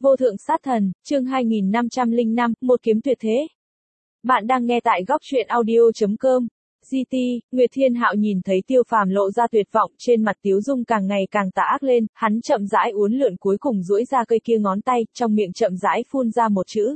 Vô thượng sát thần, chương 2505, một kiếm tuyệt thế. Bạn đang nghe tại góc truyện audio.com. GT, Nguyệt Thiên Hạo nhìn thấy Tiêu Phàm lộ ra tuyệt vọng, trên mặt Tiếu Dung càng ngày càng tà ác lên, hắn chậm rãi uốn lượn cuối cùng duỗi ra cây kia ngón tay, trong miệng chậm rãi phun ra một chữ.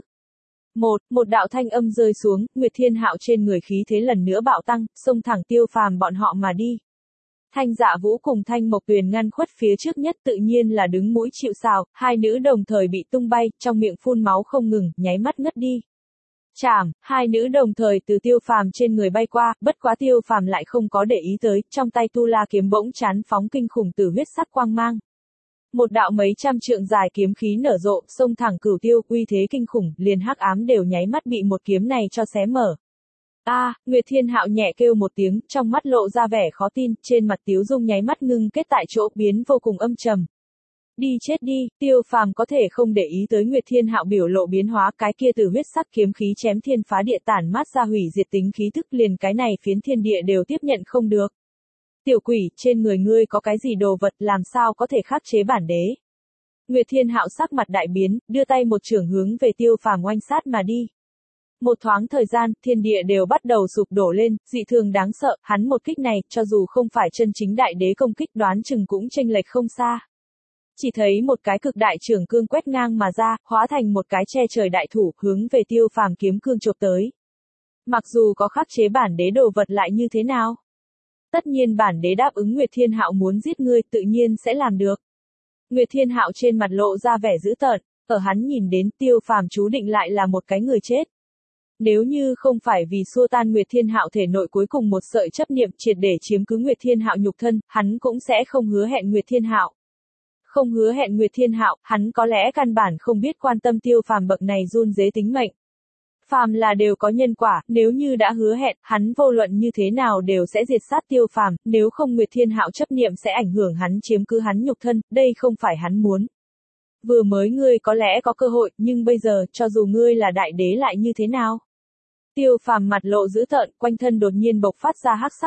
Một đạo thanh âm rơi xuống, Nguyệt Thiên Hạo trên người khí thế lần nữa bạo tăng, xông thẳng Tiêu Phàm bọn họ mà đi. Thanh Dạ Vũ cùng Thanh Mộc Tuyền ngăn khuất phía trước nhất, tự nhiên là đứng mũi chịu sào, hai nữ đồng thời bị tung bay, trong miệng phun máu không ngừng, nháy mắt ngất đi. Chảm, hai nữ đồng thời từ Tiêu Phàm trên người bay qua, bất quá Tiêu Phàm lại không có để ý tới, trong tay Tu La kiếm bỗng chán phóng kinh khủng tử huyết sắc quang mang. Một đạo mấy trăm trượng dài kiếm khí nở rộ, xông thẳng Cửu Tiêu, uy thế kinh khủng, liền hắc ám đều nháy mắt bị một kiếm này cho xé mở. Nguyệt Thiên Hạo nhẹ kêu một tiếng, trong mắt lộ ra vẻ khó tin, trên mặt Tiếu Dung nháy mắt ngưng kết tại chỗ, biến vô cùng âm trầm. Đi chết đi, Tiêu Phàm có thể không để ý tới Nguyệt Thiên Hạo biểu lộ biến hóa, cái kia từ huyết sắc kiếm khí chém thiên phá địa tản mát ra hủy diệt tính khí thức, liền cái này phiến thiên địa đều tiếp nhận không được. Tiểu quỷ, trên người ngươi có cái gì đồ vật, làm sao có thể khắc chế bản đế? Nguyệt Thiên Hạo sắc mặt đại biến, đưa tay một chưởng hướng về Tiêu Phàm oanh sát mà đi. Một thoáng thời gian, thiên địa đều bắt đầu sụp đổ lên, dị thường đáng sợ, hắn một kích này, cho dù không phải chân chính đại đế công kích, đoán chừng cũng chênh lệch không xa. Chỉ thấy một cái cực đại trưởng cương quét ngang mà ra, hóa thành một cái che trời đại thủ, hướng về Tiêu Phàm kiếm cương chộp tới. Mặc dù có khắc chế bản đế đồ vật lại như thế nào? Tất nhiên bản đế đáp ứng Nguyệt Thiên Hạo muốn giết ngươi, tự nhiên sẽ làm được. Nguyệt Thiên Hạo trên mặt lộ ra vẻ dữ tợn, ở hắn nhìn đến Tiêu Phàm chú định lại là một cái người chết. Nếu như không phải vì xua tan Nguyệt Thiên Hạo thể nội cuối cùng một sợi chấp niệm, triệt để chiếm cứ Nguyệt Thiên Hạo nhục thân, hắn cũng sẽ không hứa hẹn Nguyệt Thiên Hạo. Không hứa hẹn Nguyệt Thiên Hạo, hắn có lẽ căn bản không biết quan tâm Tiêu Phàm bậc này run rế tính mệnh. Phàm là đều có nhân quả, nếu như đã hứa hẹn, hắn vô luận như thế nào đều sẽ diệt sát Tiêu Phàm, nếu không Nguyệt Thiên Hạo chấp niệm sẽ ảnh hưởng hắn chiếm cứ hắn nhục thân, đây không phải hắn muốn. Vừa mới ngươi có lẽ có cơ hội, nhưng bây giờ, cho dù ngươi là đại đế lại như thế nào? Tiêu Phàm mặt lộ dữ tợn, quanh thân đột nhiên bộc phát ra hắc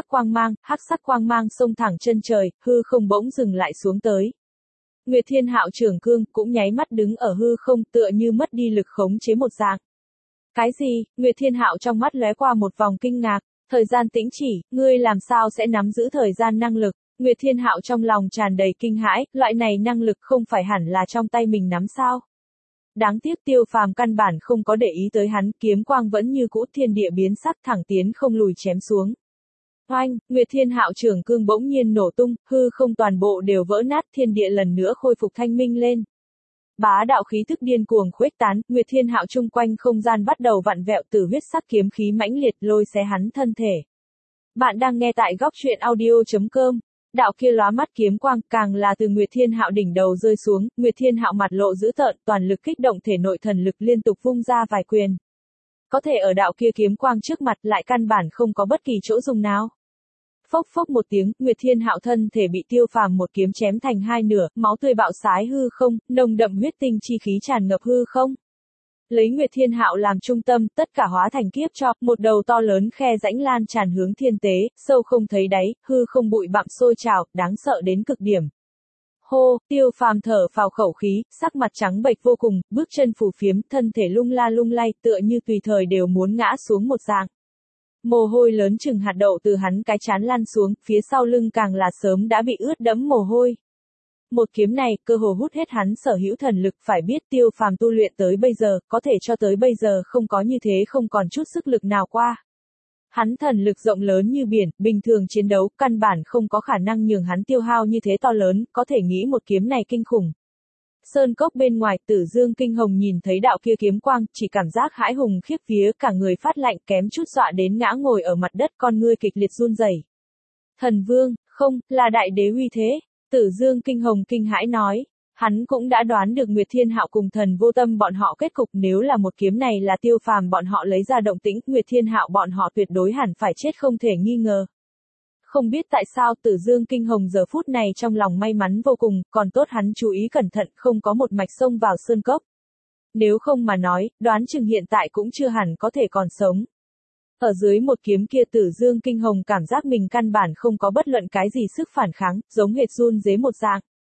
sắc quang mang xông thẳng chân trời, hư không bỗng dừng lại xuống tới. Nguyệt Thiên Hạo trưởng cương cũng nháy mắt đứng ở hư không, tựa như mất đi lực khống chế một dạng. Cái gì? Nguyệt Thiên Hạo trong mắt lóe qua một vòng kinh ngạc, thời gian tĩnh chỉ, ngươi làm sao sẽ nắm giữ thời gian năng lực? Nguyệt Thiên Hạo trong lòng tràn đầy kinh hãi, loại này năng lực không phải hẳn là trong tay mình nắm sao? Đáng tiếc Tiêu Phàm căn bản không có để ý tới hắn, kiếm quang vẫn như cũ, thiên địa biến sắc, thẳng tiến không lùi chém xuống. Oanh, Nguyệt Thiên Hạo trưởng cương bỗng nhiên nổ tung, hư không toàn bộ đều vỡ nát, thiên địa lần nữa khôi phục thanh minh lên. Bá đạo khí thức điên cuồng khuếch tán, Nguyệt Thiên Hạo chung quanh không gian bắt đầu vặn vẹo, từ huyết sắc kiếm khí mãnh liệt lôi xé hắn thân thể. Bạn đang nghe tại góc truyện audio.com. Đạo kia lóa mắt kiếm quang, càng là từ Nguyệt Thiên Hạo đỉnh đầu rơi xuống, Nguyệt Thiên Hạo mặt lộ dữ tợn, toàn lực kích động thể nội thần lực liên tục vung ra vài quyền. Có thể ở đạo kia kiếm quang trước mặt lại căn bản không có bất kỳ chỗ dùng nào. Phốc phốc một tiếng, Nguyệt Thiên Hạo thân thể bị Tiêu Phàm một kiếm chém thành hai nửa, máu tươi bạo xái hư không, nồng đậm huyết tinh chi khí tràn ngập hư không. Lấy Nguyệt Thiên Hạo làm trung tâm, tất cả hóa thành kiếp cho, một đầu to lớn khe rãnh lan tràn hướng thiên tế, sâu không thấy đáy, hư không bụi bặm sôi trào, đáng sợ đến cực điểm. Hô, Tiêu Phàm thở phào khẩu khí, sắc mặt trắng bệch vô cùng, bước chân phù phiếm, thân thể lung la lung lay, tựa như tùy thời đều muốn ngã xuống một dạng. Mồ hôi lớn chừng hạt đậu từ hắn cái trán lan xuống, phía sau lưng càng là sớm đã bị ướt đẫm mồ hôi. Một kiếm này, cơ hồ hút hết hắn sở hữu thần lực, phải biết Tiêu Phàm tu luyện tới bây giờ, có thể cho tới bây giờ không có như thế, không còn chút sức lực nào qua. Hắn thần lực rộng lớn như biển, bình thường chiến đấu, căn bản không có khả năng nhường hắn tiêu hao như thế to lớn, có thể nghĩ một kiếm này kinh khủng. Sơn cốc bên ngoài, Tử Dương Kinh Hồng nhìn thấy đạo kia kiếm quang, chỉ cảm giác hãi hùng khiếp vía, cả người phát lạnh, kém chút dọa đến ngã ngồi ở mặt đất, con ngươi kịch liệt run rẩy. Thần Vương, không, là đại đế uy thế. Tử Dương Kinh Hồng kinh hãi nói, hắn cũng đã đoán được Nguyệt Thiên Hạo cùng Thần Vô Tâm bọn họ kết cục, nếu là một kiếm này là Tiêu Phàm bọn họ lấy ra động tĩnh, Nguyệt Thiên Hạo bọn họ tuyệt đối hẳn phải chết không thể nghi ngờ. Không biết tại sao Tử Dương Kinh Hồng giờ phút này trong lòng may mắn vô cùng, còn tốt hắn chú ý cẩn thận, không có một mạch xông vào sơn cốc. Nếu không mà nói, đoán chừng hiện tại cũng chưa hẳn có thể còn sống. Ở dưới một kiếm kia Tử Dương Kinh Hồng cảm giác mình căn bản không có bất luận cái gì sức phản kháng, giống hệt run rế một dạng.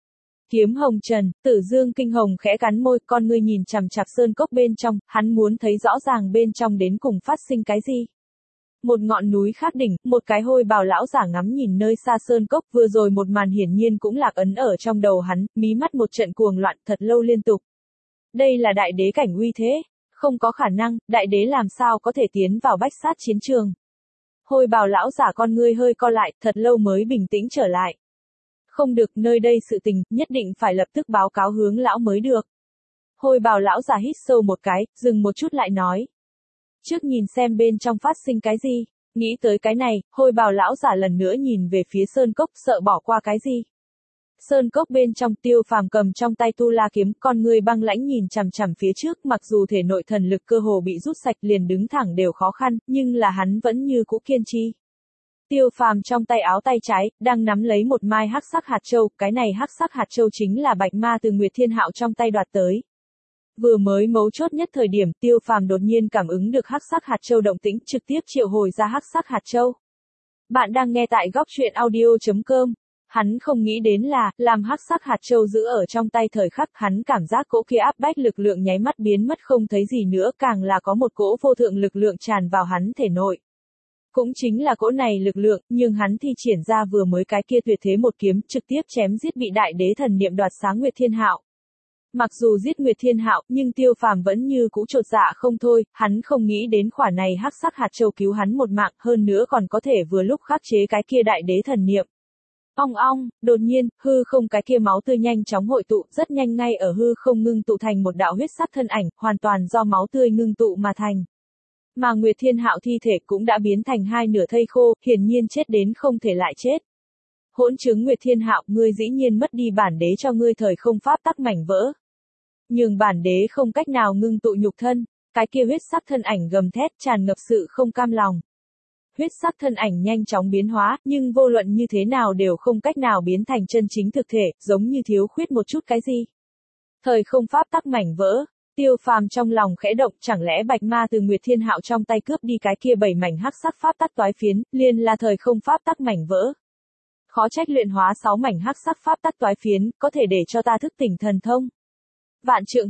Kiếm hồng trần, Tử Dương kinh hồng khẽ cắn môi, con ngươi nhìn chằm chằm sơn cốc bên trong, hắn muốn thấy rõ ràng bên trong đến cùng phát sinh cái gì. Một ngọn núi khác đỉnh, một cái hôi bào lão giả ngắm nhìn nơi xa sơn cốc, vừa rồi một màn hiển nhiên cũng lạc ấn ở trong đầu hắn, mí mắt một trận cuồng loạn thật lâu liên tục. Đây là đại đế cảnh uy thế, không có khả năng, đại đế làm sao có thể tiến vào bách sát chiến trường. Hôi bào lão giả con ngươi hơi co lại, thật lâu mới bình tĩnh trở lại. Không được, nơi đây sự tình, nhất định phải lập tức báo cáo hướng lão mới được. Hôi bào lão giả hít sâu một cái, dừng một chút lại nói. Trước nhìn xem bên trong phát sinh cái gì, nghĩ tới cái này, hôi bào lão giả lần nữa nhìn về phía sơn cốc, sợ bỏ qua cái gì. Sơn cốc bên trong Tiêu Phàm cầm trong tay tu la kiếm, con người băng lãnh nhìn chằm chằm phía trước, mặc dù thể nội thần lực cơ hồ bị rút sạch liền đứng thẳng đều khó khăn, nhưng là hắn vẫn như cũ kiên trì. Tiêu Phàm trong tay áo tay trái, đang nắm lấy một mai hắc sắc hạt châu, cái này hắc sắc hạt châu chính là bạch ma từ Nguyệt Thiên Hạo trong tay đoạt tới. Vừa mới mấu chốt nhất thời điểm, Tiêu Phàm đột nhiên cảm ứng được hắc sắc hạt châu động tĩnh, trực tiếp triệu hồi ra hắc sắc hạt châu. Bạn đang nghe tại góc truyện audio.com. Hắn không nghĩ đến là, làm hắc sắc hạt châu giữ ở trong tay thời khắc, hắn cảm giác cỗ kia áp bách lực lượng nháy mắt biến mất không thấy gì nữa, càng là có một cỗ vô thượng lực lượng tràn vào hắn thể nội. Cũng chính là cỗ này lực lượng, nhưng hắn thi triển ra vừa mới cái kia tuyệt thế một kiếm, trực tiếp chém giết bị đại đế thần niệm đoạt sáng Nguyệt Thiên Hạo. Mặc dù giết Nguyệt Thiên Hạo, nhưng Tiêu Phàm vẫn như cũ chột dạ không thôi, hắn không nghĩ đến khỏa này hắc sắc hạt châu cứu hắn một mạng, hơn nữa còn có thể vừa lúc khắc chế cái kia đại đế thần niệm. Ong ong, đột nhiên, hư không cái kia máu tươi nhanh chóng hội tụ, rất nhanh ngay ở hư không ngưng tụ thành một đạo huyết sắc thân ảnh, hoàn toàn do máu tươi ngưng tụ mà thành. Mà Nguyệt Thiên Hạo thi thể cũng đã biến thành hai nửa thây khô, hiển nhiên chết đến không thể lại chết. Hỗn chứng Nguyệt Thiên Hạo, ngươi dĩ nhiên mất đi bản đế cho ngươi thời không pháp tắc mảnh vỡ. Nhưng bản đế không cách nào ngưng tụ nhục thân, cái kia huyết sắc thân ảnh gầm thét tràn ngập sự không cam lòng. Huyết sắc thân ảnh nhanh chóng biến hóa, nhưng vô luận như thế nào đều không cách nào biến thành chân chính thực thể, giống như thiếu khuyết một chút cái gì. Thời không pháp tắc mảnh vỡ, Tiêu Phàm trong lòng khẽ động, chẳng lẽ bạch ma từ Nguyệt Thiên Hạo trong tay cướp đi cái kia 7 mảnh hắc sắc pháp tắc toái phiến, liền là thời không pháp tắc mảnh vỡ. Khó trách luyện hóa 6 mảnh hắc sắc pháp tắc toái phiến, có thể để cho ta thức tỉnh thần thông. Vạn trượng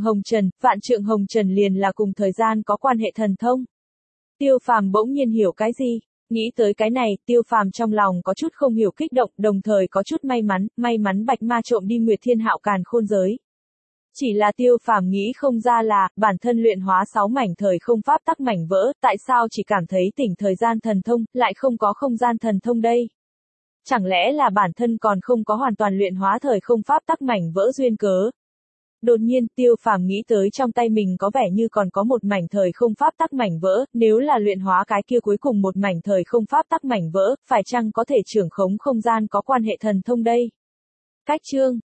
hồng trần liền là cùng thời gian có quan hệ thần thông. Tiêu Phàm bỗng nhiên hiểu cái gì? Nghĩ tới cái này, Tiêu Phàm trong lòng có chút không hiểu kích động, đồng thời có chút may mắn bạch ma trộm đi Nguyệt Thiên Hạo càn khôn giới. Chỉ là Tiêu Phàm nghĩ không ra là, bản thân luyện hóa 6 mảnh thời không pháp tắc mảnh vỡ, tại sao chỉ cảm thấy tỉnh thời gian thần thông, lại không có không gian thần thông đây? Chẳng lẽ là bản thân còn không có hoàn toàn luyện hóa thời không pháp tắc mảnh vỡ duyên cớ? Đột nhiên, Tiêu Phàm nghĩ tới trong tay mình có vẻ như còn có một mảnh thời không pháp tắc mảnh vỡ, nếu là luyện hóa cái kia cuối cùng một mảnh thời không pháp tắc mảnh vỡ, phải chăng có thể trưởng khống không gian có quan hệ thần thông đây? Cách chương